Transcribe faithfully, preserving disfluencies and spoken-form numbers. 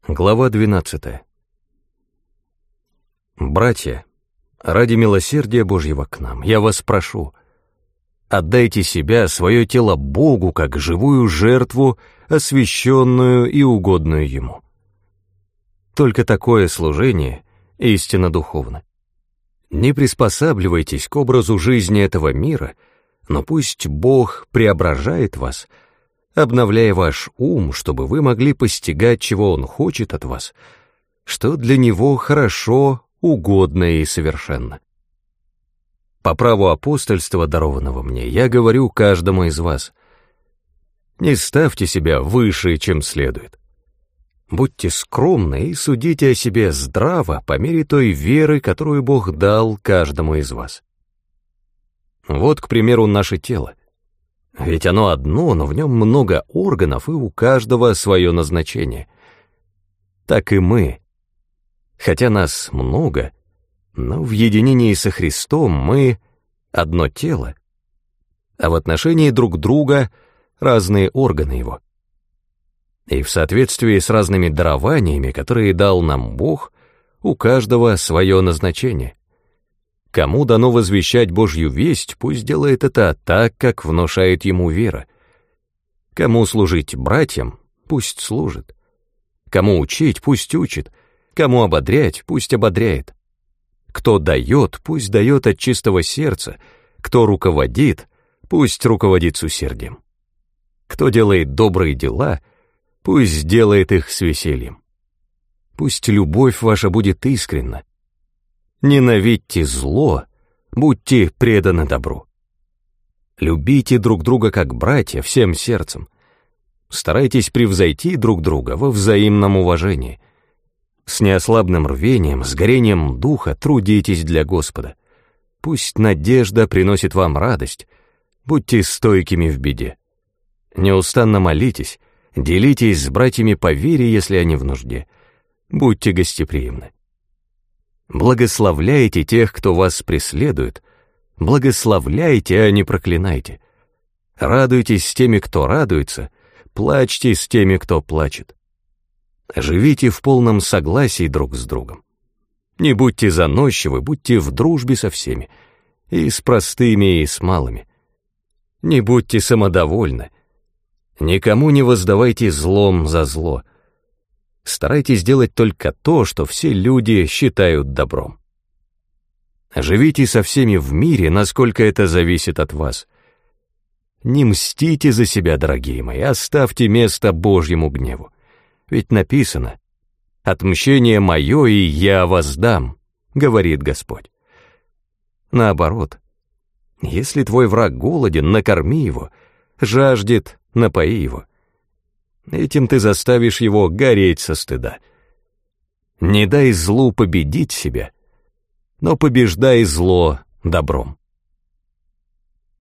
Глава двенадцатая. Братья, ради милосердия Божьего к нам, я вас прошу, отдайте себя, свое тело Богу, как живую жертву, освященную и угодную Ему. Только такое служение истинно духовно. Не приспосабливайтесь к образу жизни этого мира, но пусть Бог преображает вас, обновляя ваш ум, чтобы вы могли постигать, чего Он хочет от вас, что для Него хорошо, угодно и совершенно. По праву апостольства, дарованного мне, я говорю каждому из вас: не ставьте себя выше, чем следует. Будьте скромны и судите о себе здраво по мере той веры, которую Бог дал каждому из вас. Вот, к примеру, наше тело. Ведь оно одно, но в нем много органов, и у каждого свое назначение. Так и мы. Хотя нас много, но в единении со Христом мы одно тело, а в отношении друг друга разные органы Его. И в соответствии с разными дарованиями, которые дал нам Бог, у каждого свое назначение. Кому дано возвещать Божью весть, пусть делает это так, как внушает ему вера. Кому служить братьям, пусть служит. Кому учить, пусть учит. Кому ободрять, пусть ободряет. Кто дает, пусть дает от чистого сердца. Кто руководит, пусть руководит с усердием. Кто делает добрые дела, пусть делает их с весельем. Пусть любовь ваша будет искренна. Ненавидьте зло, будьте преданы добру. Любите друг друга как братья всем сердцем. Старайтесь превзойти друг друга во взаимном уважении. С неослабным рвением, с горением духа трудитесь для Господа. Пусть надежда приносит вам радость. Будьте стойкими в беде. Неустанно молитесь, делитесь с братьями по вере, если они в нужде. Будьте гостеприимны. Благословляйте тех, кто вас преследует. Благословляйте, а не проклинайте. Радуйтесь с теми, кто радуется. Плачьте с теми, кто плачет. Живите в полном согласии друг с другом. Не будьте заносчивы, будьте в дружбе со всеми, и с простыми, и с малыми. Не будьте самодовольны. Никому не воздавайте злом за зло. Старайтесь делать только то, что все люди считают добром. Живите со всеми в мире, насколько это зависит от вас. Не мстите за себя, дорогие мои, оставьте место Божьему гневу. Ведь написано: «Отмщение мое, и я воздам», — говорит Господь. Наоборот, если твой враг голоден, накорми его, жаждет, напои его. Этим ты заставишь его гореть со стыда. Не дай злу победить себя, но побеждай зло добром.